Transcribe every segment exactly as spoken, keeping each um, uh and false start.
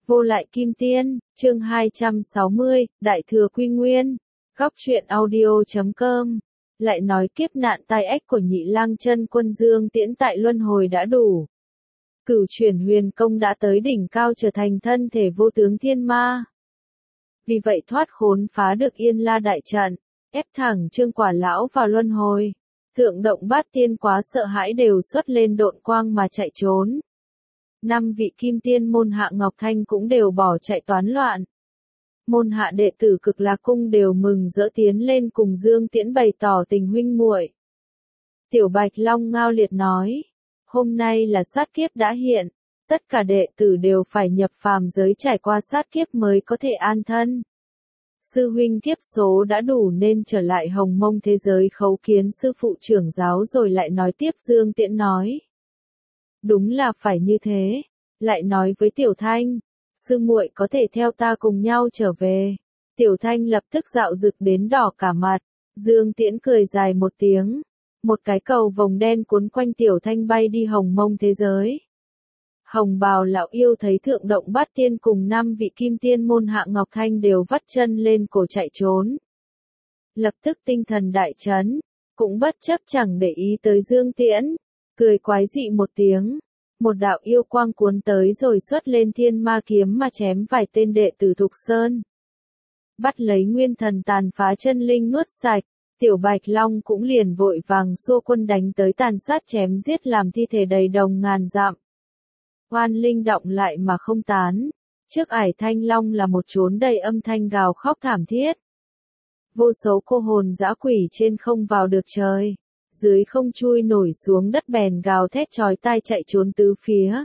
Vô lại kim tiên, chương hai trăm sáu mươi, Đại thừa quy nguyên. Góc truyện audio chấm com. Lại nói kiếp nạn tai ách của Nhị Lang Chân Quân Dương Tiễn tại luân hồi đã đủ. Cửu chuyển huyền công đã tới đỉnh cao, trở thành thân thể vô tướng thiên ma. Vì vậy thoát khốn phá được Yên La đại trận, ép thẳng Trương Quả lão vào luân hồi. Thượng động bát tiên quá sợ hãi đều xuất lên độn quang mà chạy trốn. Năm vị kim tiên môn hạ Ngọc Thanh cũng đều bỏ chạy toán loạn. Môn hạ đệ tử Cực Lạc cung đều mừng rỡ tiến lên cùng Dương Tiễn bày tỏ tình huynh muội. Tiểu Bạch Long ngao liệt nói, hôm nay là sát kiếp đã hiện, tất cả đệ tử đều phải nhập phàm giới trải qua sát kiếp mới có thể an thân. Sư huynh kiếp số đã đủ nên trở lại Hồng Mông thế giới khấu kiến sư phụ trưởng giáo. Rồi lại nói tiếp. Dương Tiễn nói, đúng là phải như thế. Lại nói với Tiểu Thanh, sư muội có thể theo ta cùng nhau trở về. Tiểu Thanh lập tức dạo rực đến đỏ cả mặt. Dương Tiễn cười dài một tiếng, một cái cầu vồng đen cuốn quanh Tiểu Thanh bay đi Hồng Mông thế giới. Hồng bào lão yêu thấy thượng động bát tiên cùng năm vị kim tiên môn hạ Ngọc Thanh đều vắt chân lên cổ chạy trốn. Lập tức tinh thần đại chấn, cũng bất chấp chẳng để ý tới Dương Tiễn, cười quái dị một tiếng. Một đạo yêu quang cuốn tới rồi xuất lên thiên ma kiếm mà chém vài tên đệ tử Thục Sơn. Bắt lấy nguyên thần tàn phá chân linh nuốt sạch, Tiểu Bạch Long cũng liền vội vàng xua quân đánh tới tàn sát chém giết làm thi thể đầy đồng ngàn dặm. Oan linh động lại mà không tán, trước ải Thanh Long là một chốn đầy âm thanh gào khóc thảm thiết. Vô số cô hồn dã quỷ trên không vào được trời, dưới không chui nổi xuống đất bèn gào thét chói tai chạy trốn tứ phía.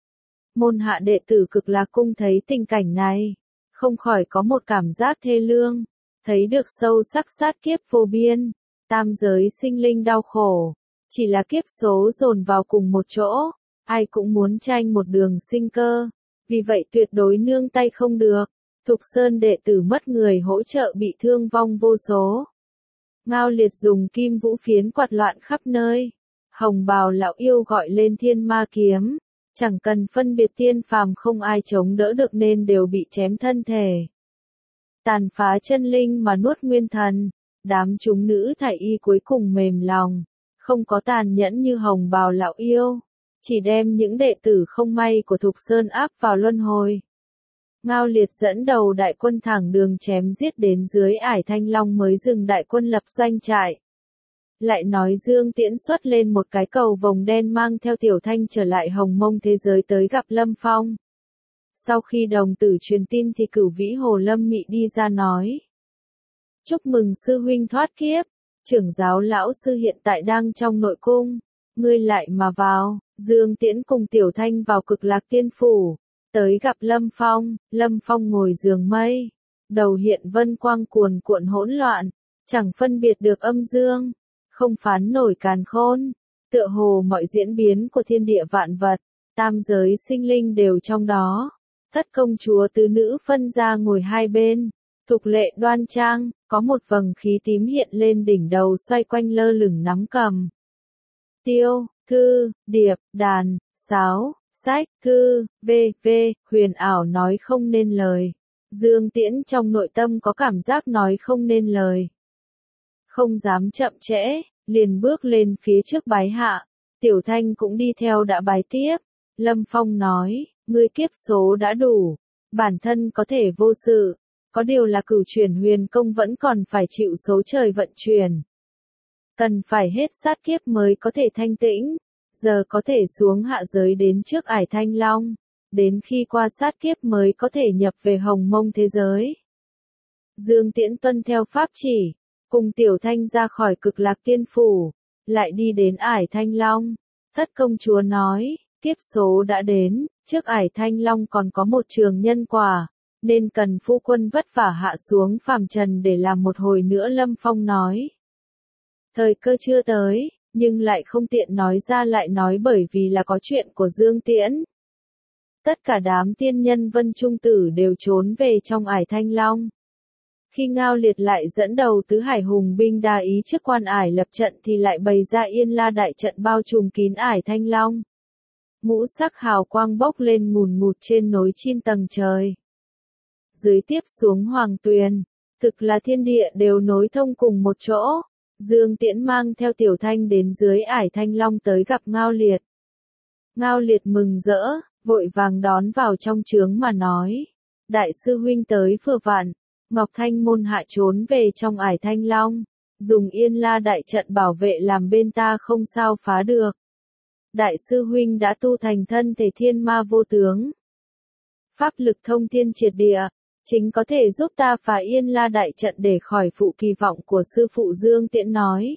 Môn hạ đệ tử Cực Lạc cung thấy tình cảnh này, không khỏi có một cảm giác thê lương, thấy được sâu sắc sát kiếp vô biên, tam giới sinh linh đau khổ, chỉ là kiếp số dồn vào cùng một chỗ. Ai cũng muốn tranh một đường sinh cơ, vì vậy tuyệt đối nương tay không được. Thục Sơn đệ tử mất người hỗ trợ bị thương vong vô số. Ngao liệt dùng kim vũ phiến quạt loạn khắp nơi. Hồng bào lão yêu gọi lên thiên ma kiếm, chẳng cần phân biệt tiên phàm không ai chống đỡ được nên đều bị chém thân thể. Tàn phá chân linh mà nuốt nguyên thần, đám chúng nữ thải y cuối cùng mềm lòng, không có tàn nhẫn như hồng bào lão yêu. Chỉ đem những đệ tử không may của Thục Sơn áp vào luân hồi. Ngao liệt dẫn đầu đại quân thẳng đường chém giết đến dưới ải Thanh Long mới dừng đại quân lập doanh trại. Lại nói Dương Tiễn xuất lên một cái cầu vồng đen mang theo Tiểu Thanh trở lại Hồng Mông thế giới tới gặp Lâm Phong. Sau khi đồng tử truyền tin thì Cửu Vĩ Hồ Lâm Mị đi ra nói, chúc mừng sư huynh thoát kiếp, trưởng giáo lão sư hiện tại đang trong nội cung, ngươi lại mà vào. Dương Tiễn cùng Tiểu Thanh vào Cực Lạc tiên phủ, tới gặp Lâm Phong. Lâm Phong ngồi giường mây, đầu hiện vân quang cuồn cuộn hỗn loạn, chẳng phân biệt được âm dương, không phán nổi càn khôn, tựa hồ mọi diễn biến của thiên địa vạn vật, tam giới sinh linh đều trong đó. Thất công chúa tứ nữ phân ra ngồi hai bên, thục lệ đoan trang, có một vầng khí tím hiện lên đỉnh đầu xoay quanh lơ lửng nắm cầm. Tiêu, thư, điệp, đàn, sáo, sách, thư, vê, vê, huyền ảo nói không nên lời. Dương Tiễn trong nội tâm có cảm giác nói không nên lời. Không dám chậm trễ, liền bước lên phía trước bái hạ. Tiểu Thanh cũng đi theo đã bái tiếp. Lâm Phong nói, ngươi kiếp số đã đủ, bản thân có thể vô sự, có điều là cửu chuyển huyền công vẫn còn phải chịu số trời vận chuyển. Cần phải hết sát kiếp mới có thể thanh tĩnh, giờ có thể xuống hạ giới đến trước ải Thanh Long, đến khi qua sát kiếp mới có thể nhập về Hồng Mông thế giới. Dương Tiễn tuân theo pháp chỉ, cùng Tiểu Thanh ra khỏi Cực Lạc tiên phủ, lại đi đến ải Thanh Long. Thất công chúa nói, kiếp số đã đến, trước ải Thanh Long còn có một trường nhân quả, nên cần phu quân vất vả hạ xuống phàm trần để làm một hồi nữa. Lâm Phong nói, thời cơ chưa tới, nhưng lại không tiện nói ra, lại nói bởi vì là có chuyện của Dương Tiễn. Tất cả đám tiên nhân Vân Trung Tử đều trốn về trong ải Thanh Long. Khi Ngao liệt lại dẫn đầu tứ hải hùng binh đa ý trước quan ải lập trận thì lại bày ra Yên La đại trận bao trùm kín ải Thanh Long. ngũ sắc hào quang bốc lên ngùn ngụt trên nối chín tầng trời. Dưới tiếp xuống hoàng tuyền, thực là thiên địa đều nối thông cùng một chỗ. Dương Tiễn mang theo Tiểu Thanh đến dưới ải Thanh Long tới gặp Ngao Liệt. Ngao Liệt mừng rỡ, vội vàng đón vào trong trướng mà nói. Đại sư huynh tới vừa vặn, Ngọc Thanh môn hạ trốn về trong ải Thanh Long, dùng Yên La đại trận bảo vệ làm bên ta không sao phá được. Đại sư huynh đã tu thành thân thể thiên ma vô tướng. Pháp lực thông thiên triệt địa, chính có thể giúp ta phá Yên La đại trận để khỏi phụ kỳ vọng của sư phụ. Dương Tiễn nói.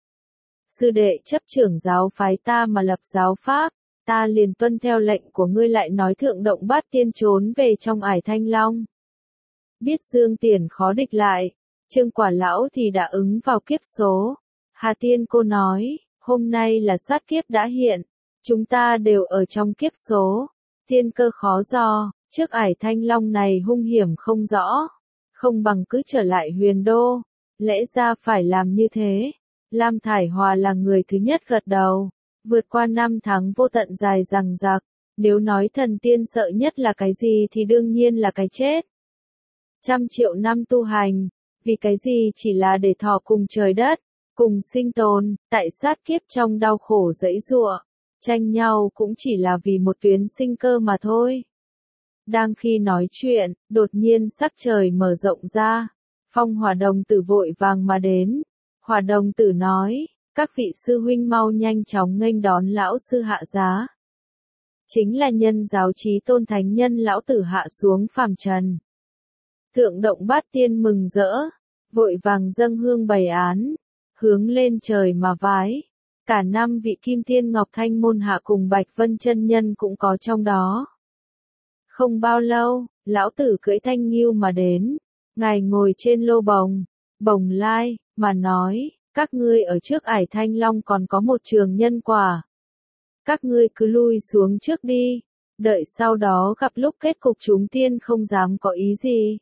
Sư đệ chấp trưởng giáo phái ta mà lập giáo pháp, ta liền tuân theo lệnh của ngươi. Lại nói Thượng Động Bát Tiên trốn về trong ải Thanh Long. Biết Dương Tiễn khó địch lại, Trương Quả Lão thì đã ứng vào kiếp số. Hà Tiên cô nói, hôm nay là sát kiếp đã hiện, chúng ta đều ở trong kiếp số, thiên cơ khó dò, trước ải Thanh Long này hung hiểm không rõ, không bằng cứ trở lại Huyền Đô, lẽ ra phải làm như thế. Lam Thải Hòa là người thứ nhất gật đầu, vượt qua năm tháng vô tận dài dằng dặc, nếu nói thần tiên sợ nhất là cái gì thì đương nhiên là cái chết. Trăm triệu năm tu hành, vì cái gì? Chỉ là để thọ cùng trời đất, cùng sinh tồn, tại sát kiếp trong đau khổ giãy giụa, tranh nhau cũng chỉ là vì một tuyến sinh cơ mà thôi. Đang khi nói chuyện, đột nhiên sắc trời mở rộng ra, Phong Hỏa Đồng Tử vội vàng mà đến. Hỏa Đồng Tử nói, các vị sư huynh mau nhanh chóng nghênh đón lão sư hạ giá. Chính là nhân giáo chí tôn thánh nhân lão tử hạ xuống phàm trần. Thượng Động Bát Tiên mừng rỡ, vội vàng dâng hương bày án, hướng lên trời mà vái. Cả năm vị Kim Thiên Ngọc Thanh môn hạ cùng Bạch Vân chân nhân cũng có trong đó. Không bao lâu, lão tử cưỡi thanh nghiêu mà đến, ngài ngồi trên lô bồng, bồng lai, mà nói, các ngươi ở trước ải Thanh Long còn có một trường nhân quả. Các ngươi cứ lui xuống trước đi, đợi sau đó gặp lúc kết cục chúng tiên không dám có ý gì.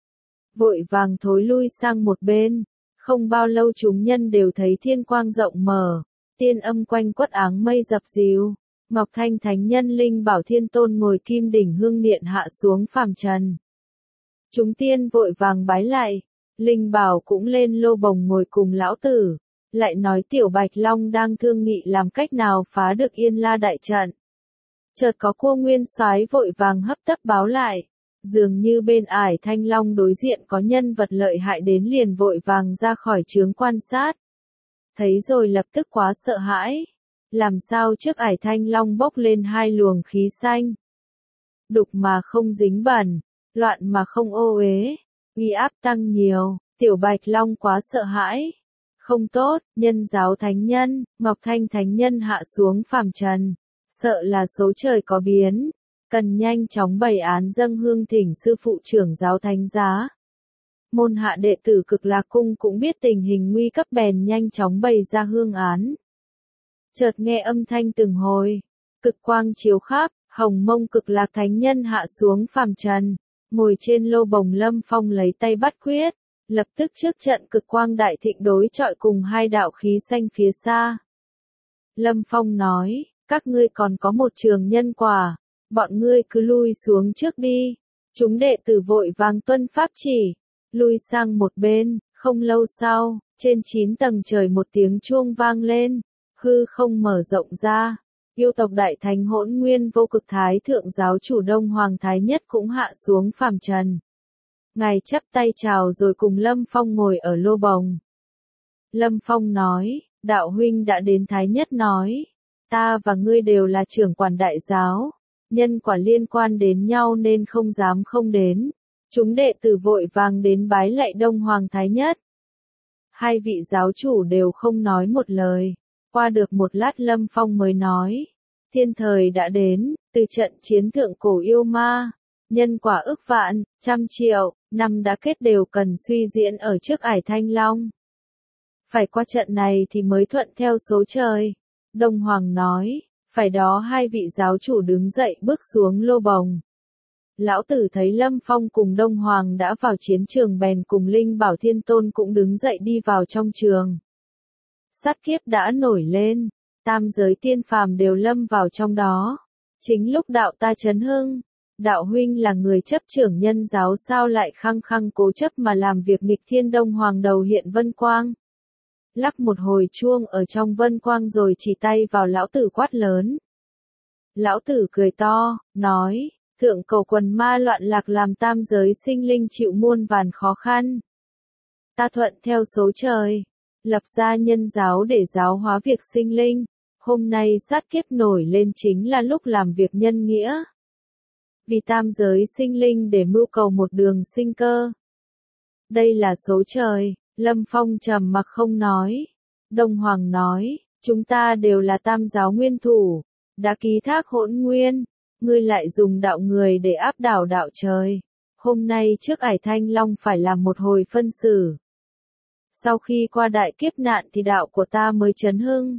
Vội vàng thối lui sang một bên, không bao lâu chúng nhân đều thấy thiên quang rộng mở, tiên âm quanh quất áng mây dập dìu. Ngọc Thanh Thánh Nhân Linh Bảo Thiên Tôn ngồi kim đỉnh hương niệm hạ xuống phàm trần. Chúng tiên vội vàng bái lại, Linh Bảo cũng lên lô bồng ngồi cùng lão tử, lại nói Tiểu Bạch Long đang thương nghị làm cách nào phá được Yên La đại trận. Chợt có Cua Nguyên Soái vội vàng hấp tấp báo lại, dường như bên ải Thanh Long đối diện có nhân vật lợi hại đến, liền vội vàng ra khỏi trướng quan sát. Thấy rồi lập tức quá sợ hãi. Làm sao trước ải Thanh Long bốc lên hai luồng khí xanh. Đục mà không dính bẩn, loạn mà không ô uế, uy áp tăng nhiều, Tiểu Bạch Long quá sợ hãi. Không tốt, nhân giáo thánh nhân, Ngọc Thanh thánh nhân hạ xuống phàm trần, sợ là số trời có biến, cần nhanh chóng bày án dâng hương thỉnh sư phụ trưởng giáo thánh giá. Môn hạ đệ tử Cực Lạc Cung cũng biết tình hình nguy cấp bèn nhanh chóng bày ra hương án. Chợt nghe âm thanh từng hồi, cực quang chiếu khắp, Hồng Mông Cực Lạc thánh nhân hạ xuống phàm trần, ngồi trên lô bồng. Lâm Phong lấy tay bắt quyết, lập tức trước trận cực quang đại thịnh đối chọi cùng hai đạo khí xanh phía xa. Lâm Phong nói, các ngươi còn có một trường nhân quả, bọn ngươi cứ lui xuống trước đi. Chúng đệ tử vội vàng tuân pháp chỉ, lui sang một bên. Không lâu sau, trên chín tầng trời một tiếng chuông vang lên, hư không mở rộng ra. Yêu tộc Đại Thánh Hỗn Nguyên Vô Cực Thái thượng giáo chủ Đông Hoàng Thái Nhất cũng hạ xuống phàm trần. Ngài chắp tay chào rồi cùng Lâm Phong ngồi ở lô bồng. Lâm Phong nói, đạo huynh đã đến. Thái Nhất nói, ta và ngươi đều là trưởng quản đại giáo, nhân quả liên quan đến nhau nên không dám không đến. Chúng đệ tử vội vàng đến bái lạy Đông Hoàng Thái Nhất. Hai vị giáo chủ đều không nói một lời. Qua được một lát Lâm Phong mới nói, thiên thời đã đến, từ trận chiến thượng cổ yêu ma, nhân quả ức vạn, trăm triệu, năm đã kết đều cần suy diễn ở trước ải Thanh Long. Phải qua trận này thì mới thuận theo số trời. Đông Hoàng nói, phải đó. Hai vị giáo chủ đứng dậy bước xuống lô bồng. Lão tử thấy Lâm Phong cùng Đông Hoàng đã vào chiến trường bèn cùng Linh Bảo Thiên Tôn cũng đứng dậy đi vào trong trường. Sát kiếp đã nổi lên, tam giới tiên phàm đều lâm vào trong đó. Chính lúc đạo ta chấn hưng, đạo huynh là người chấp trưởng nhân giáo sao lại khăng khăng cố chấp mà làm việc nghịch thiên. Đông Hoàng đầu hiện vân quang. Lắc một hồi chuông ở trong vân quang rồi chỉ tay vào lão tử quát lớn. Lão tử cười to, nói, thượng cầu quần ma loạn lạc làm tam giới sinh linh chịu muôn vàn khó khăn. Ta thuận theo số trời, lập ra nhân giáo để giáo hóa việc sinh linh. Hôm nay sát kiếp nổi lên chính là lúc làm việc nhân nghĩa. Vì tam giới sinh linh để mưu cầu một đường sinh cơ. Đây là số trời, Lâm Phong trầm mặc không nói. Đông Hoàng nói, chúng ta đều là tam giáo nguyên thủ, đã ký thác hỗn nguyên, ngươi lại dùng đạo người để áp đảo đạo trời. Hôm nay trước Ải Thanh Long phải làm một hồi phân xử. Sau khi qua đại kiếp nạn thì đạo của ta mới chấn hưng.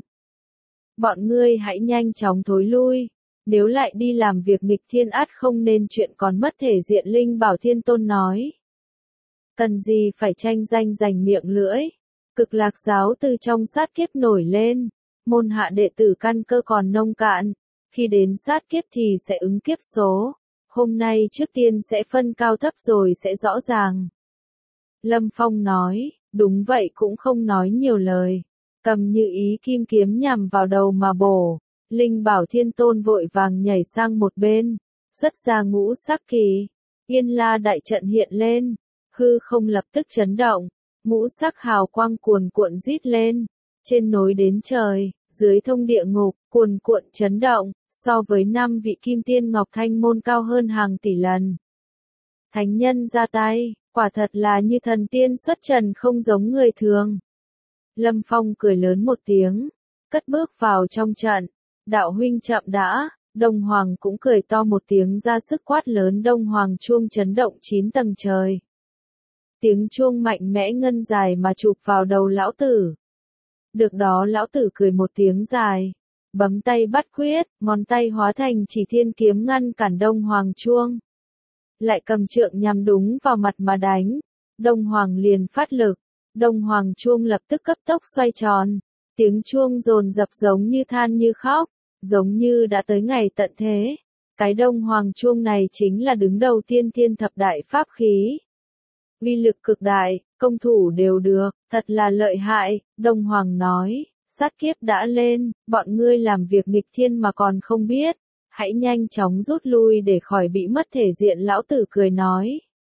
Bọn ngươi hãy nhanh chóng thối lui, nếu lại đi làm việc nghịch thiên ắt không nên chuyện còn mất thể diện. Linh Bảo Thiên Tôn nói. Cần gì phải tranh danh giành miệng lưỡi, cực lạc giáo từ trong sát kiếp nổi lên, môn hạ đệ tử căn cơ còn nông cạn, khi đến sát kiếp thì sẽ ứng kiếp số, hôm nay trước tiên sẽ phân cao thấp rồi sẽ rõ ràng. Lâm Phong nói, đúng vậy cũng không nói nhiều lời. Cầm Như Ý kim kiếm nhằm vào đầu mà bổ, Linh Bảo Thiên Tôn vội vàng nhảy sang một bên, xuất ra ngũ sắc kỳ, Yên La đại trận hiện lên, hư không lập tức chấn động, ngũ sắc hào quang cuồn cuộn rít lên, trên nối đến trời, dưới thông địa ngục, cuồn cuộn chấn động, so với năm vị kim tiên ngọc thanh môn cao hơn hàng tỷ lần. Thánh nhân ra tay, quả thật là như thần tiên xuất trần không giống người thường. Lâm Phong cười lớn một tiếng, cất bước vào trong trận, đạo huynh chậm đã. Đông Hoàng cũng cười to một tiếng ra sức quát lớn. Đông Hoàng chuông chấn động chín tầng trời. Tiếng chuông mạnh mẽ ngân dài mà chụp vào đầu lão tử. Được đó lão tử cười một tiếng dài, bấm tay bắt quyết, ngón tay hóa thành chỉ thiên kiếm ngăn cản Đông Hoàng chuông. Lại cầm trượng nhằm đúng vào mặt mà đánh, Đông Hoàng liền phát lực, Đông Hoàng chuông lập tức cấp tốc xoay tròn, tiếng chuông dồn dập giống như than như khóc, giống như đã tới ngày tận thế. Cái Đông Hoàng chuông này chính là đứng đầu tiên thiên thập đại pháp khí. Uy lực cực đại, công thủ đều được, thật là lợi hại. Đông Hoàng nói, sát kiếp đã lên, bọn ngươi làm việc nghịch thiên mà còn không biết, hãy nhanh chóng rút lui để khỏi bị mất thể diện. Lão tử cười nói.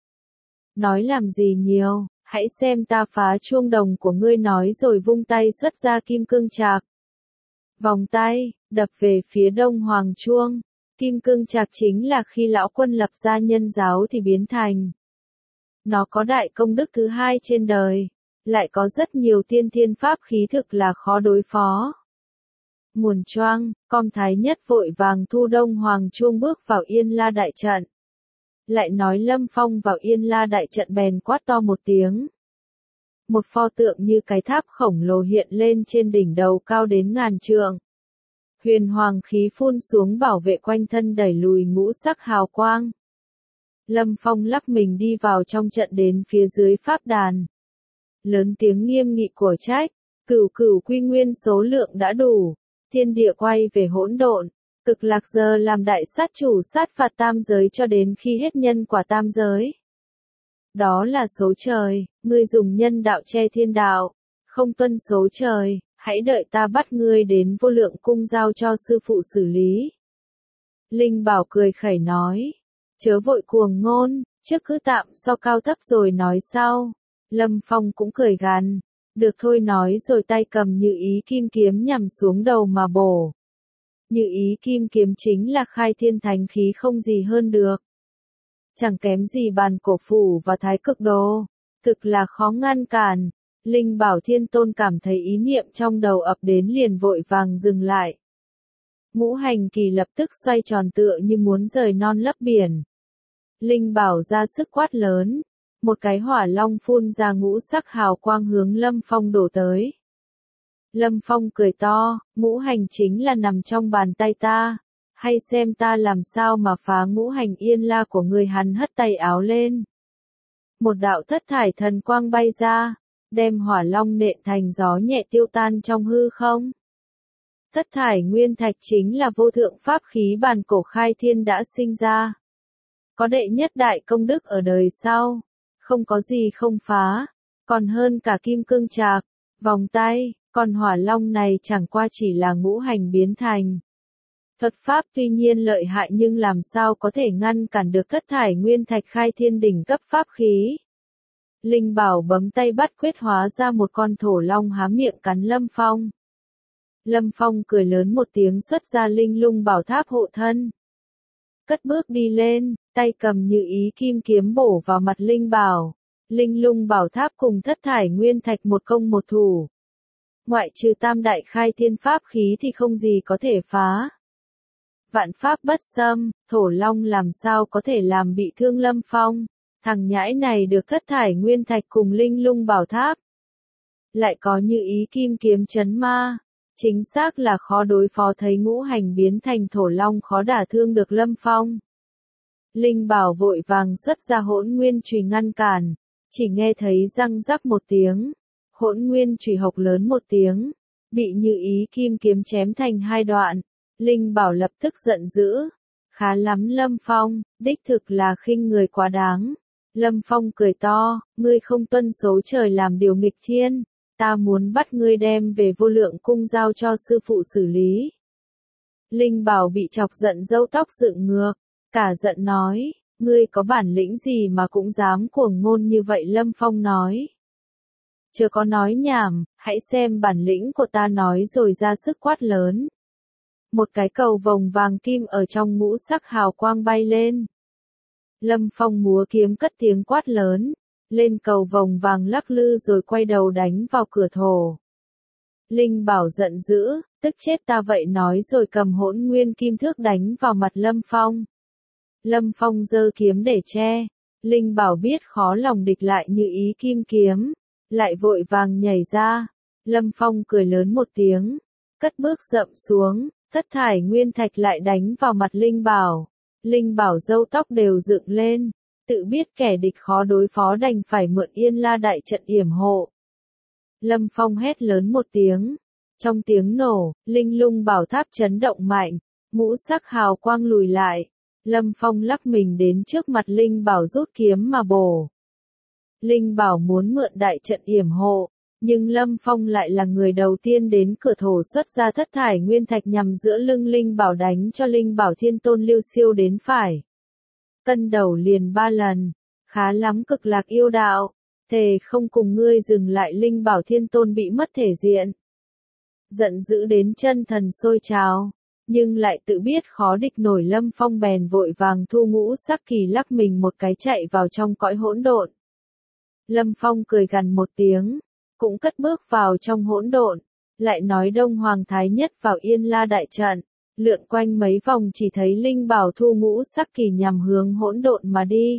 Nói làm gì nhiều, hãy xem ta phá chuông đồng của ngươi nói rồi vung tay xuất ra kim cương trạc. Vòng tay, đập về phía Đông Hoàng chuông, kim cương trạc chính là khi lão quân lập ra nhân giáo thì biến thành. Nó có đại công đức thứ hai trên đời, lại có rất nhiều tiên thiên pháp khí thực là khó đối phó. Muồn choang, con thái nhất vội vàng thu Đông Hoàng chuông bước vào Yên La đại trận. Lại nói Lâm Phong vào Yên La đại trận bèn quát to một tiếng. Một pho tượng như cái tháp khổng lồ hiện lên trên đỉnh đầu cao đến ngàn trượng. Huyền hoàng khí phun xuống bảo vệ quanh thân đẩy lùi ngũ sắc hào quang. Lâm Phong lắc mình đi vào trong trận đến phía dưới pháp đàn. Lớn tiếng nghiêm nghị của trách, cửu cửu quy nguyên số lượng đã đủ, thiên địa quay về hỗn độn, cực lạc giờ làm đại sát chủ sát phạt tam giới cho đến khi hết nhân quả tam giới. Đó là số trời, ngươi dùng nhân đạo che thiên đạo, không tuân số trời, hãy đợi ta bắt ngươi đến vô lượng cung giao cho sư phụ xử lý. Linh Bảo cười khẩy nói, chớ vội cuồng ngôn, trước cứ tạm so cao thấp rồi nói sau. Lâm Phong cũng cười gằn, được thôi nói rồi tay cầm Như Ý kim kiếm nhằm xuống đầu mà bổ. Như Ý kim kiếm chính là khai thiên thánh khí không gì hơn được. Chẳng kém gì bàn cổ phủ và thái cực đồ, thực là khó ngăn cản. Linh Bảo Thiên Tôn cảm thấy ý niệm trong đầu ập đến liền vội vàng dừng lại. Ngũ hành kỳ lập tức xoay tròn tựa như muốn rời non lấp biển. Linh Bảo ra sức quát lớn, một cái hỏa long phun ra ngũ sắc hào quang hướng Lâm Phong đổ tới. Lâm Phong cười to, ngũ hành chính là nằm trong bàn tay ta, hay xem ta làm sao mà phá ngũ hành Yên La của người. Hắn hất tay áo lên. Một đạo thất thải thần quang bay ra, đem hỏa long nện thành gió nhẹ tiêu tan trong hư không. Thất thải nguyên thạch chính là vô thượng pháp khí bản cổ khai thiên đã sinh ra. Có đệ nhất đại công đức ở đời sau. Không có gì không phá. Còn hơn cả kim cương trạc, vòng tay, còn hỏa long này chẳng qua chỉ là ngũ hành biến thành. Thuật pháp tuy nhiên lợi hại nhưng làm sao có thể ngăn cản được thất thải nguyên thạch khai thiên đỉnh cấp pháp khí. Linh Bảo bấm tay bắt quyết hóa ra một con thổ long há miệng cắn Lâm Phong. Lâm Phong cười lớn một tiếng xuất ra linh lung bảo tháp hộ thân. Cất bước đi lên, tay cầm như ý kim kiếm bổ vào mặt Linh Bảo. Linh lung bảo tháp cùng thất thải nguyên thạch một công một thủ. Ngoại trừ tam đại khai thiên pháp khí thì không gì có thể phá. Vạn pháp bất xâm, thổ long làm sao có thể làm bị thương Lâm Phong. Thằng nhãi này được thất thải nguyên thạch cùng linh lung bảo tháp. Lại có như ý kim kiếm chấn ma. Chính xác là khó đối phó, thấy ngũ hành biến thành thổ long khó đả thương được Lâm Phong. Linh Bảo vội vàng xuất ra hỗn nguyên chùy ngăn cản. Chỉ nghe thấy răng rắc một tiếng. Hỗn nguyên chùy hộc lớn một tiếng. Bị như ý kim kiếm chém thành hai đoạn. Linh Bảo lập tức giận dữ. Khá lắm Lâm Phong, đích thực là khinh người quá đáng. Lâm Phong cười to, ngươi không tuân số trời làm điều nghịch thiên. Ta muốn bắt ngươi đem về vô lượng cung giao cho sư phụ xử lý. Linh Bảo bị chọc giận râu tóc dựng ngược. Cả giận nói, ngươi có bản lĩnh gì mà cũng dám cuồng ngôn như vậy? Lâm Phong nói. Chưa có nói nhảm, hãy xem bản lĩnh của ta nói rồi ra sức quát lớn. Một cái cầu vồng vàng kim ở trong ngũ sắc hào quang bay lên. Lâm Phong múa kiếm cất tiếng quát lớn. Lên cầu vồng vàng lắc lư rồi quay đầu đánh vào cửa thổ. Linh Bảo giận dữ, tức chết ta vậy nói rồi cầm hỗn nguyên kim thước đánh vào mặt Lâm Phong. Lâm Phong giơ kiếm để che. Linh Bảo biết khó lòng địch lại như ý kim kiếm. Lại vội vàng nhảy ra. Lâm Phong cười lớn một tiếng. Cất bước dậm xuống. Thất thải nguyên thạch lại đánh vào mặt Linh Bảo. Linh Bảo râu tóc đều dựng lên. Tự biết kẻ địch khó đối phó đành phải mượn Yên La đại trận yểm hộ. Lâm Phong hét lớn một tiếng. Trong tiếng nổ, linh lung bảo tháp chấn động mạnh. Ngũ sắc hào quang lùi lại. Lâm Phong lắc mình đến trước mặt Linh Bảo rút kiếm mà bổ. Linh Bảo muốn mượn đại trận yểm hộ. Nhưng Lâm Phong lại là người đầu tiên đến cửa thổ xuất ra thất thải nguyên thạch nhằm giữa lưng Linh Bảo đánh cho Linh Bảo thiên tôn Lưu Siêu đến phải. Cân đầu liền ba lần. Khá lắm Cực Lạc yêu đạo. Thề không cùng ngươi dừng lại. Linh Bảo thiên tôn bị mất thể diện. Giận dữ đến chân thần sôi trào. Nhưng lại tự biết khó địch nổi, Lâm Phong bèn vội vàng thu ngũ sắc kỳ lắc mình một cái chạy vào trong cõi hỗn độn. Lâm Phong cười gằn một tiếng. Cũng cất bước vào trong hỗn độn. Lại nói Đông Hoàng Thái Nhất vào Yên La đại trận. Lượn quanh mấy vòng chỉ thấy Linh Bảo thu ngũ sắc kỳ nhằm hướng hỗn độn mà đi.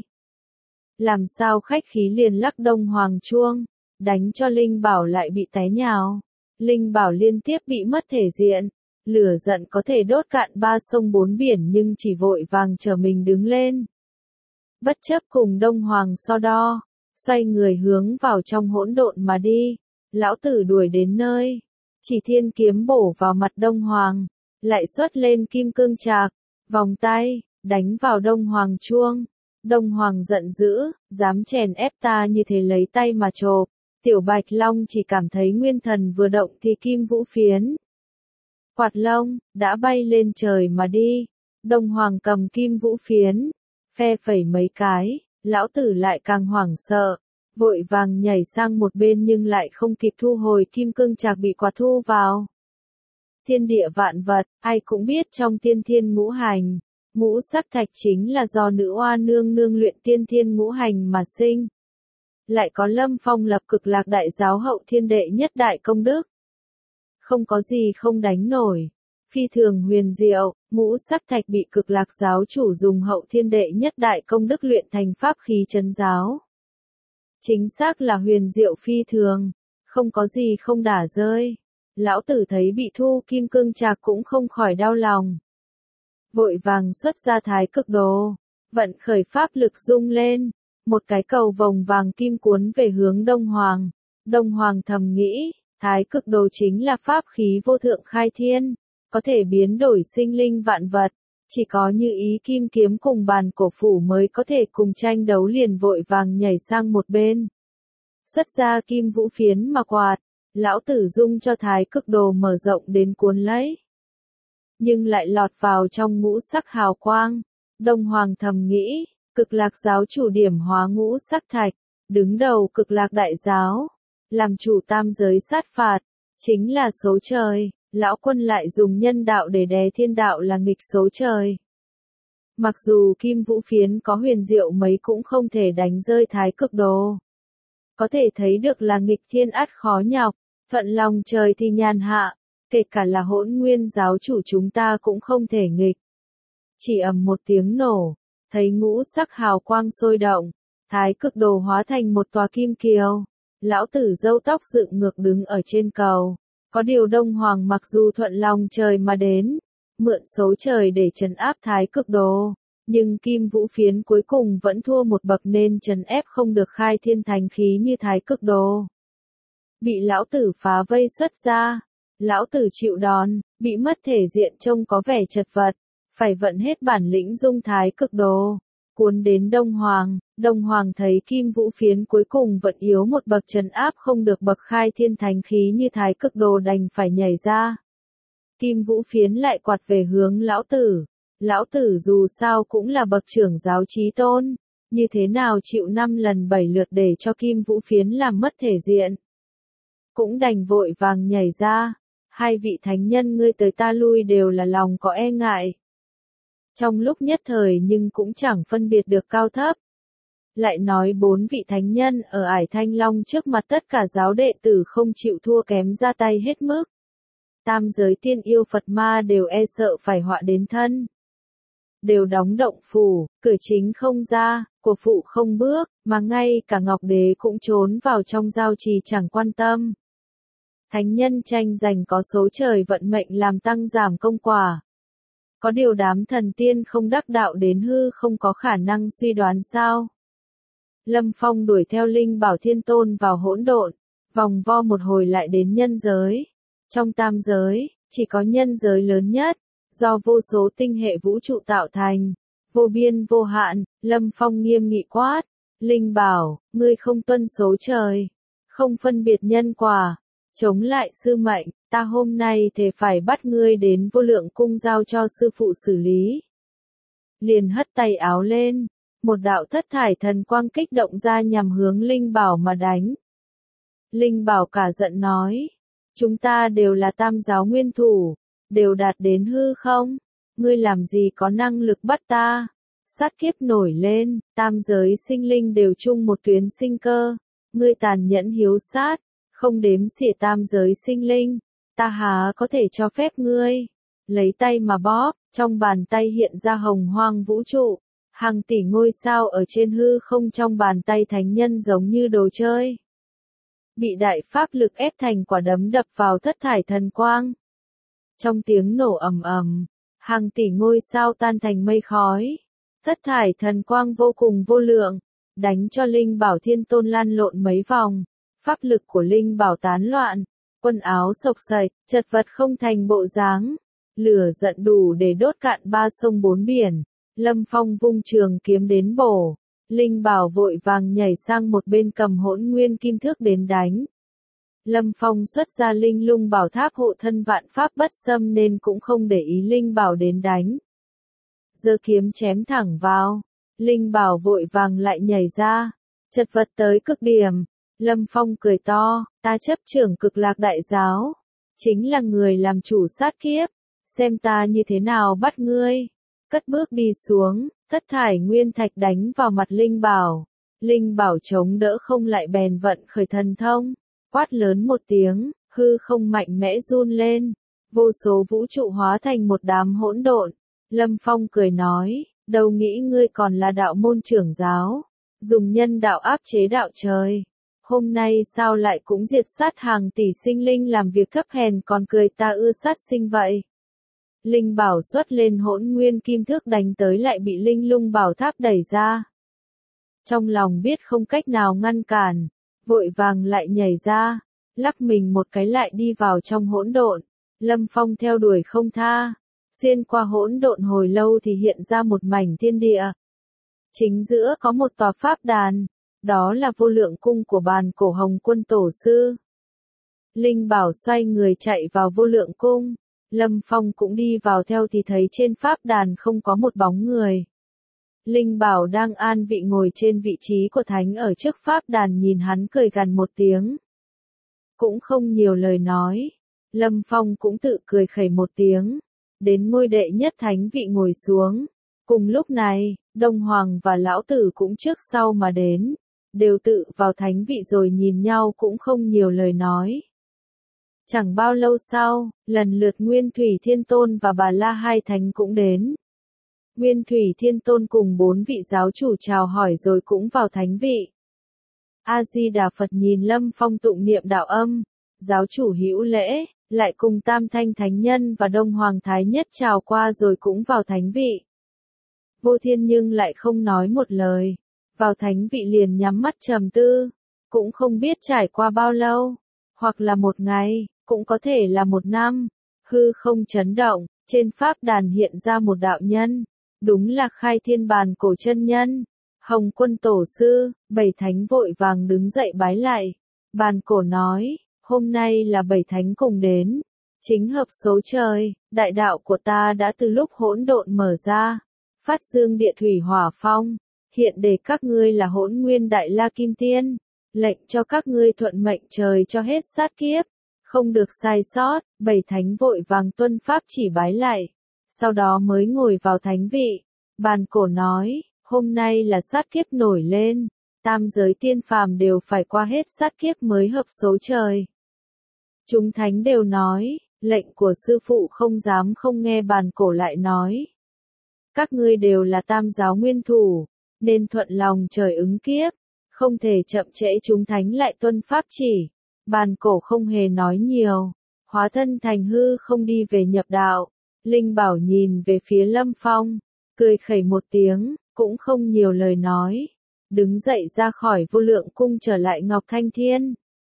Làm sao khách khí liền lắc Đông Hoàng chuông. Đánh cho Linh Bảo lại bị té nhào. Linh Bảo liên tiếp bị mất thể diện. Lửa giận có thể đốt cạn ba sông bốn biển nhưng chỉ vội vàng chờ mình đứng lên. Bất chấp cùng Đông Hoàng so đo. Xoay người hướng vào trong hỗn độn mà đi. Lão tử đuổi đến nơi. Chỉ thiên kiếm bổ vào mặt Đông Hoàng. Lại xuất lên kim cương trạc. Vòng tay. Đánh vào Đông Hoàng chuông. Đông Hoàng giận dữ. Dám chèn ép ta như thế, lấy tay mà chộp. Tiểu Bạch Long chỉ cảm thấy nguyên thần vừa động thì kim vũ phiến. Quạt lông. Đã bay lên trời mà đi. Đông Hoàng cầm kim vũ phiến. Phe phẩy mấy cái. Lão tử lại càng hoảng sợ, vội vàng nhảy sang một bên nhưng lại không kịp thu hồi kim cương trạc bị quạt thu vào. Thiên địa vạn vật, ai cũng biết trong tiên thiên ngũ hành, ngũ sắc thạch chính là do nữ oa nương nương luyện tiên thiên ngũ hành mà sinh. Lại có Lâm Phong lập Cực Lạc đại giáo hậu thiên đệ nhất đại công đức. Không có gì không đánh nổi. Phi thường huyền diệu, ngũ sắc thạch bị Cực Lạc giáo chủ dùng hậu thiên đệ nhất đại công đức luyện thành pháp khí trấn giáo. Chính xác là huyền diệu phi thường, không có gì không đả rơi. Lão tử thấy bị thu kim cương trạc cũng không khỏi đau lòng. Vội vàng xuất ra thái cực đồ, vận khởi pháp lực rung lên, một cái cầu vồng vàng kim cuốn về hướng Đông Hoàng. Đông Hoàng thầm nghĩ, thái cực đồ chính là pháp khí vô thượng khai thiên. có thể biến đổi sinh linh vạn vật. Chỉ có như ý kim kiếm cùng bàn cổ phủ mới có thể cùng tranh đấu, liền vội vàng nhảy sang một bên. Xuất ra kim vũ phiến mà quạt, lão tử dung cho thái cực đồ mở rộng đến cuốn lấy. Nhưng lại lọt vào trong ngũ sắc hào quang. Đông Hoàng thầm nghĩ, Cực Lạc giáo chủ điểm hóa ngũ sắc thạch, đứng đầu Cực Lạc đại giáo, làm chủ tam giới sát phạt, chính là số trời. Lão quân lại dùng nhân đạo để đè thiên đạo là nghịch số trời. Mặc dù kim vũ phiến có huyền diệu mấy cũng không thể đánh rơi thái cực đồ. Có thể thấy được là nghịch thiên ắt khó nhọc, thuận lòng trời thì nhàn hạ, kể cả là Hỗn Nguyên giáo chủ chúng ta cũng không thể nghịch. Chỉ ầm một tiếng nổ, thấy ngũ sắc hào quang sôi động, thái cực đồ hóa thành một tòa kim kiều. Lão tử râu tóc dựng ngược đứng ở trên cầu. Có điều Đông Hoàng mặc dù thuận lòng trời mà đến, mượn số trời để trấn áp thái cực đồ, nhưng kim vũ phiến cuối cùng vẫn thua một bậc nên trấn ép không được khai thiên thành khí như thái cực đồ. Bị lão tử phá vây xuất ra, lão tử chịu đòn, bị mất thể diện trông có vẻ chật vật, phải vận hết bản lĩnh dung thái cực đồ, cuốn đến Đông Hoàng. Đông Hoàng thấy kim vũ phiến cuối cùng vẫn yếu một bậc, trấn áp không được bậc khai thiên thánh khí như thái cực đồ, đành phải nhảy ra. Kim vũ phiến lại quạt về hướng lão tử. Lão tử dù sao cũng là bậc trưởng giáo chí tôn, như thế nào chịu năm lần bảy lượt để cho kim vũ phiến làm mất thể diện. Cũng đành vội vàng nhảy ra. Hai vị thánh nhân ngươi tới ta lui đều là lòng có e ngại. Trong lúc nhất thời nhưng cũng chẳng phân biệt được cao thấp. Lại nói bốn vị thánh nhân ở Ải Thanh Long trước mặt tất cả giáo đệ tử không chịu thua kém ra tay hết mức. Tam giới tiên yêu Phật ma đều e sợ phải họa đến thân. Đều đóng động phủ, cửa chính không ra, của phụ không bước, mà ngay cả Ngọc Đế cũng trốn vào trong giao trì chẳng quan tâm. Thánh nhân tranh giành có số trời vận mệnh làm tăng giảm công quả. Có điều đám thần tiên không đắc đạo đến hư không có khả năng suy đoán sao. Lâm Phong đuổi theo Linh Bảo Thiên Tôn vào hỗn độn, vòng vo một hồi lại đến nhân giới. Trong tam giới, chỉ có nhân giới lớn nhất, do vô số tinh hệ vũ trụ tạo thành, vô biên vô hạn. Lâm Phong nghiêm nghị quát, Linh Bảo, ngươi không tuân số trời, không phân biệt nhân quả, chống lại sư mệnh, ta hôm nay thề phải bắt ngươi đến Vô Lượng cung giao cho sư phụ xử lý. Liền hất tay áo lên, một đạo thất thải thần quang kích động ra nhằm hướng Linh Bảo mà đánh. Linh Bảo cả giận nói, chúng ta đều là tam giáo nguyên thủ, đều đạt đến hư không, ngươi làm gì có năng lực bắt ta. Sát kiếp nổi lên, tam giới sinh linh đều chung một tuyến sinh cơ, ngươi tàn nhẫn hiếu sát, không đếm xỉa tam giới sinh linh, ta há có thể cho phép ngươi. Lấy tay mà bóp, trong bàn tay hiện ra hồng hoang vũ trụ, hàng tỷ ngôi sao ở trên hư không trong bàn tay thánh nhân giống như đồ chơi. Bị đại pháp lực ép thành quả đấm đập vào thất thải thần quang. Trong tiếng nổ ầm ầm, hàng tỷ ngôi sao tan thành mây khói. Thất thải thần quang vô cùng vô lượng, đánh cho Linh Bảo Thiên Tôn lăn lộn mấy vòng. Pháp lực của Linh Bảo tán loạn, quần áo xộc xệch, chật vật không thành bộ dáng. Lửa giận đủ để đốt cạn ba sông bốn biển. Lâm Phong vung trường kiếm đến bổ. Linh Bảo vội vàng nhảy sang một bên cầm Hỗn Nguyên kim thước đến đánh. Lâm Phong xuất ra Linh Lung Bảo Tháp hộ thân vạn pháp bất xâm nên cũng không để ý Linh Bảo đến đánh. Giơ kiếm chém thẳng vào. Linh Bảo vội vàng lại nhảy ra, chật vật tới cực điểm. Lâm Phong cười to, ta chấp trưởng Cực Lạc đại giáo, chính là người làm chủ sát kiếp, xem ta như thế nào bắt ngươi. Cất bước đi xuống, thất thải nguyên thạch đánh vào mặt Linh Bảo. Linh Bảo chống đỡ không lại bèn vận khởi thần thông, quát lớn một tiếng, hư không mạnh mẽ run lên, vô số vũ trụ hóa thành một đám hỗn độn. Lâm Phong cười nói, đâu nghĩ ngươi còn là đạo môn trưởng giáo, dùng nhân đạo áp chế đạo trời. Hôm nay sao lại cũng diệt sát hàng tỷ sinh linh làm việc thấp hèn còn cười ta ưa sát sinh vậy. Linh Bảo xuất lên Hỗn Nguyên kim thước đánh tới lại bị Linh Lung Bảo Tháp đẩy ra. Trong lòng biết không cách nào ngăn cản, vội vàng lại nhảy ra, lắc mình một cái lại đi vào trong hỗn độn. Lâm Phong theo đuổi không tha, xuyên qua hỗn độn hồi lâu thì hiện ra một mảnh thiên địa. Chính giữa có một tòa pháp đàn, đó là vô lượng cung của bàn cổ Hồng Quân Tổ Sư. Linh Bảo xoay người chạy vào vô lượng cung, Lâm Phong cũng đi vào theo thì thấy trên pháp đàn không có một bóng người. Linh Bảo đang an vị ngồi trên vị trí của thánh ở trước pháp đàn nhìn hắn cười gằn một tiếng. Cũng không nhiều lời nói, Lâm Phong cũng tự cười khẩy một tiếng, đến ngôi đệ nhất thánh vị ngồi xuống. Cùng lúc này, Đông Hoàng và Lão Tử cũng trước sau mà đến, đều tự vào thánh vị rồi nhìn nhau cũng không nhiều lời nói. Chẳng bao lâu sau, lần lượt Nguyên Thủy Thiên Tôn và Bà La hai thánh cũng đến. Nguyên Thủy Thiên Tôn cùng bốn vị giáo chủ chào hỏi rồi cũng vào thánh vị. A-di-đà Phật nhìn Lâm Phong tụng niệm đạo âm, giáo chủ hữu lễ, lại cùng Tam Thanh Thánh Nhân và Đông Hoàng Thái Nhất chào qua rồi cũng vào thánh vị. Vô Thiên nhưng lại không nói một lời, vào thánh vị liền nhắm mắt trầm tư, cũng không biết trải qua bao lâu, hoặc là một ngày, cũng có thể là một năm. Hư không chấn động, trên pháp đàn hiện ra một đạo nhân, đúng là Khai Thiên Bàn Cổ chân nhân, Hồng Quân Tổ Sư. Bảy thánh vội vàng đứng dậy bái lại. Bàn Cổ nói, hôm nay là bảy thánh cùng đến, chính hợp số trời, đại đạo của ta đã từ lúc hỗn độn mở ra, phát dương địa thủy hỏa phong, hiện để các ngươi là hỗn nguyên đại la kim tiên, lệnh cho các ngươi thuận mệnh trời cho hết sát kiếp, không được sai sót. Bảy thánh vội vàng tuân pháp chỉ bái lại, sau đó mới ngồi vào thánh vị. Bàn Cổ nói, hôm nay là sát kiếp nổi lên, tam giới tiên phàm đều phải qua hết sát kiếp mới hợp số trời. Chúng thánh đều nói, lệnh của sư phụ không dám không nghe. Bàn Cổ lại nói, các ngươi đều là tam giáo nguyên thủ, nên thuận lòng trời ứng kiếp, không thể chậm trễ. Chúng thánh lại tuân pháp chỉ. Bàn Cổ không hề nói nhiều, hóa thân thành hư không đi về nhập đạo. Linh Bảo nhìn về phía Lâm Phong, cười khẩy một tiếng, cũng không nhiều lời nói, đứng dậy ra khỏi vô lượng cung trở lại Ngọc Thanh Thiên.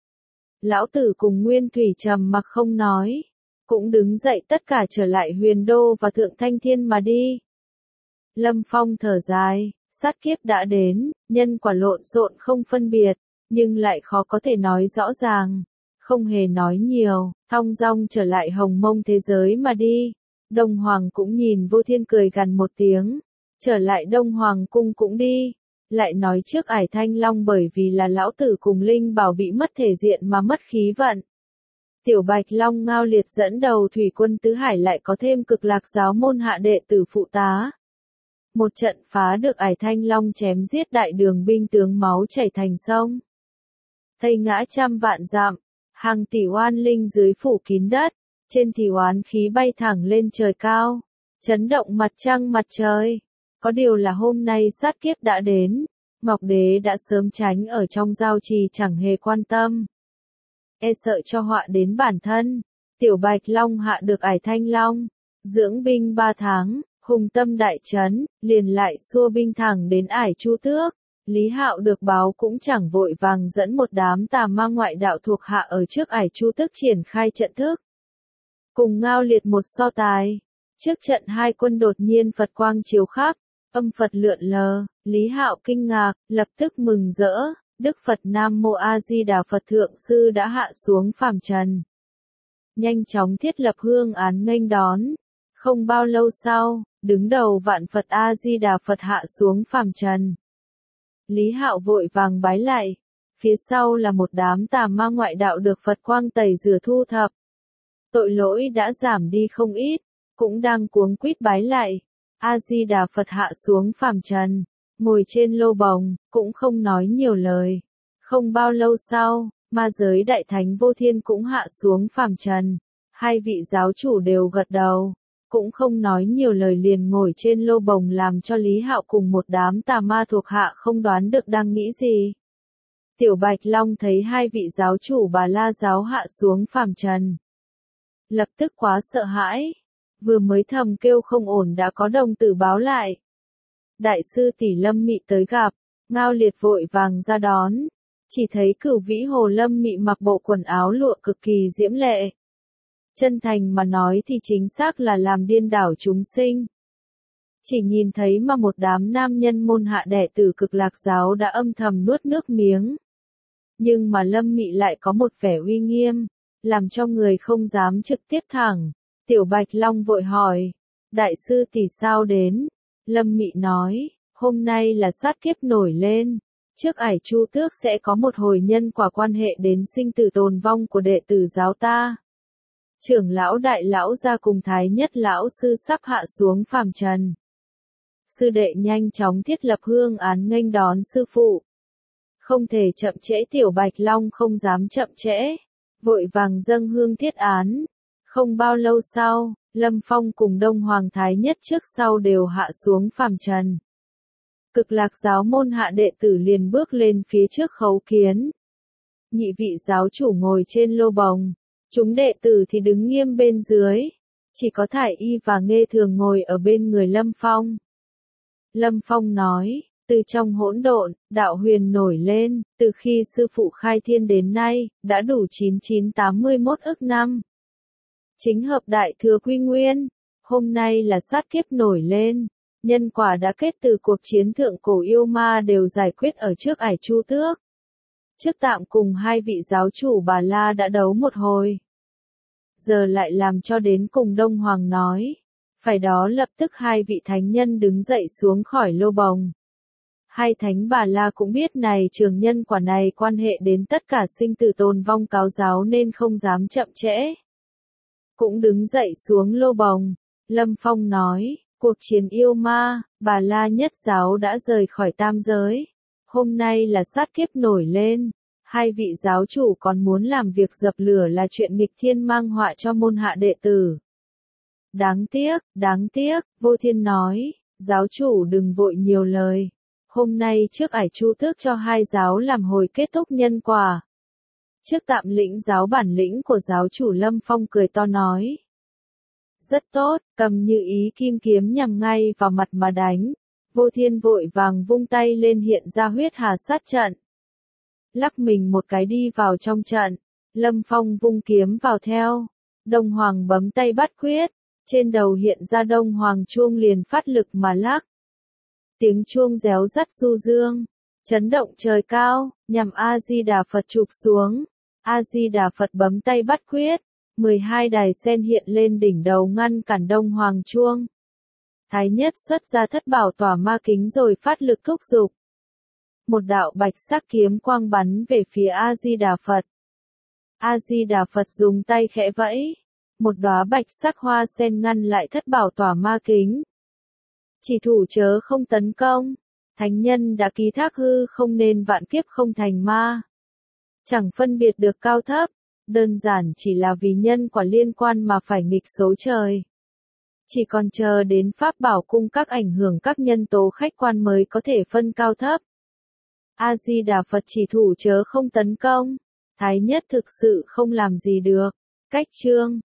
Lão Tử cùng Nguyên Thủy trầm mặc không nói, cũng đứng dậy tất cả trở lại Huyền Đô và Thượng Thanh Thiên mà đi. Lâm Phong thở dài, sát kiếp đã đến, nhân quả lộn xộn không phân biệt, nhưng lại khó có thể nói rõ ràng, không hề nói nhiều, thong dong trở lại Hồng Mông thế giới mà đi. Đông Hoàng cũng nhìn Vô Thiên cười gằn một tiếng, trở lại Đông Hoàng cung cũng đi, lại nói trước Ải Thanh Long bởi vì là Lão Tử cùng Linh Bảo bị mất thể diện mà mất khí vận. Tiểu Bạch Long Ngao Liệt dẫn đầu thủy quân tứ hải lại có thêm Cực Lạc giáo môn hạ đệ tử phụ tá. Một trận phá được Ải Thanh Long chém giết đại đường binh tướng máu chảy thành sông. Thây ngã trăm vạn dặm, hàng tỷ oan linh dưới phủ kín đất, trên thì oán khí bay thẳng lên trời cao, chấn động mặt trăng mặt trời. Có điều là hôm nay sát kiếp đã đến, Ngọc Đế đã sớm tránh ở trong giao trì chẳng hề quan tâm. E sợ cho họa đến bản thân, Tiểu Bạch Long hạ được Ải Thanh Long, dưỡng binh ba tháng, hùng tâm đại chấn, liền lại xua binh thẳng đến Ải Chu Tước. Lý Hạo được báo cũng chẳng vội vàng dẫn một đám tà ma ngoại đạo thuộc hạ ở trước Ải Chu Tước triển khai trận thức. Cùng Ngao Liệt một so tài, trước trận hai quân đột nhiên Phật quang chiếu khắp, âm Phật lượn lờ. Lý Hạo kinh ngạc, lập tức mừng rỡ, Đức Phật Nam Mô A Di Đà Phật Thượng Sư đã hạ xuống phàm trần. Nhanh chóng thiết lập hương án nghênh đón. Không bao lâu sau, đứng đầu vạn Phật A Di Đà Phật hạ xuống phàm trần. Lý Hạo vội vàng bái lại, phía sau là một đám tà ma ngoại đạo được Phật quang tẩy rửa thu thập. Tội lỗi đã giảm đi không ít, cũng đang cuống quýt bái lại. A Di Đà Phật hạ xuống phàm trần, ngồi trên lô bồng, cũng không nói nhiều lời. Không bao lâu sau, ma giới đại thánh Vô Thiên cũng hạ xuống phàm trần. Hai vị giáo chủ đều gật đầu, cũng không nói nhiều lời liền ngồi trên lô bồng làm cho Lý Hạo cùng một đám tà ma thuộc hạ không đoán được đang nghĩ gì. Tiểu Bạch Long thấy hai vị giáo chủ Bà La giáo hạ xuống phàm trần, lập tức quá sợ hãi, vừa mới thầm kêu không ổn đã có đồng tử báo lại. Đại sư tỷ Lâm Mị tới gặp, Ngao Liệt vội vàng ra đón, chỉ thấy Cửu Vĩ Hồ Lâm Mị mặc bộ quần áo lụa cực kỳ diễm lệ. Chân thành mà nói thì chính xác là làm điên đảo chúng sinh. Chỉ nhìn thấy mà một đám nam nhân môn hạ đệ tử Cực Lạc giáo đã âm thầm nuốt nước miếng. Nhưng mà Lâm Mị lại có một vẻ uy nghiêm, làm cho người không dám trực tiếp thẳng. Tiểu Bạch Long vội hỏi, đại sư tỷ sao đến? Lâm Mị nói, hôm nay là sát kiếp nổi lên. Trước ải Chu Tước sẽ có một hồi nhân quả quan hệ đến sinh tử tồn vong của đệ tử giáo ta. Trưởng lão đại lão gia cùng thái nhất lão sư sắp hạ xuống phàm trần. Sư đệ nhanh chóng thiết lập hương án nghênh đón sư phụ. Không thể chậm trễ. Tiểu Bạch Long không dám chậm trễ. Vội vàng dâng hương thiết án. Không bao lâu sau, Lâm Phong cùng Đông Hoàng thái nhất trước sau đều hạ xuống phàm trần. Cực Lạc giáo môn hạ đệ tử liền bước lên phía trước khấu kiến. Nhị vị giáo chủ ngồi trên lô bồng, chúng đệ tử thì đứng nghiêm bên dưới. Chỉ có Thải Y và Nghê Thường ngồi ở bên người Lâm Phong. Lâm Phong nói, từ trong hỗn độn, đạo huyền nổi lên, từ khi sư phụ khai thiên đến nay, đã đủ chín nghìn chín trăm tám mươi mốt ức năm. Chính hợp đại thừa quy nguyên, hôm nay là sát kiếp nổi lên. Nhân quả đã kết từ cuộc chiến thượng cổ yêu ma đều giải quyết ở trước ải Chu Tước. Trước tạm cùng hai vị giáo chủ Bà La đã đấu một hồi. Giờ lại làm cho đến cùng Đông Hoàng nói. Phải đó lập tức hai vị thánh nhân đứng dậy xuống khỏi lô bồng. Hai thánh Bà La cũng biết này trường nhân quả này quan hệ đến tất cả sinh tử tồn vong cáo giáo nên không dám chậm trễ. Cũng đứng dậy xuống lô bồng. Lâm Phong nói. Cuộc chiến yêu ma, Bà La nhất giáo đã rời khỏi tam giới. Hôm nay là sát kiếp nổi lên. Hai vị giáo chủ còn muốn làm việc dập lửa là chuyện nghịch thiên mang họa cho môn hạ đệ tử. Đáng tiếc, đáng tiếc, Vô Thiên nói, giáo chủ đừng vội nhiều lời. Hôm nay trước ải Chu Tước cho hai giáo làm hồi kết thúc nhân quả. Trước tạm lĩnh giáo bản lĩnh của giáo chủ Lâm Phong cười to nói. Rất tốt, cầm như ý kim kiếm nhằm ngay vào mặt mà đánh. Vô Thiên vội vàng vung tay lên hiện ra huyết hà sát trận. Lắc mình một cái đi vào trong trận. Lâm Phong vung kiếm vào theo. Đông Hoàng bấm tay bắt quyết. Trên đầu hiện ra Đông Hoàng chuông liền phát lực mà lắc. Tiếng chuông réo rắt du dương. Chấn động trời cao, nhằm A-di-đà Phật chụp xuống. A-di-đà Phật bấm tay bắt quyết. mười hai đài sen hiện lên đỉnh đầu ngăn cản Đông Hoàng chuông. Thái nhất xuất ra thất bảo tỏa ma kính rồi phát lực thúc giục. Một đạo bạch sắc kiếm quang bắn về phía A-di-đà Phật. A-di-đà Phật dùng tay khẽ vẫy. Một đóa bạch sắc hoa sen ngăn lại thất bảo tỏa ma kính. Chỉ thủ chớ không tấn công. Thánh nhân đã ký thác hư không nên vạn kiếp không thành ma. Chẳng phân biệt được cao thấp. Đơn giản chỉ là vì nhân quả liên quan mà phải nghịch số trời. Chỉ còn chờ đến pháp bảo cung các ảnh hưởng các nhân tố khách quan mới có thể phân cao thấp. A-di-đà Phật chỉ thủ chớ không tấn công. Thái nhất thực sự không làm gì được. Cách chương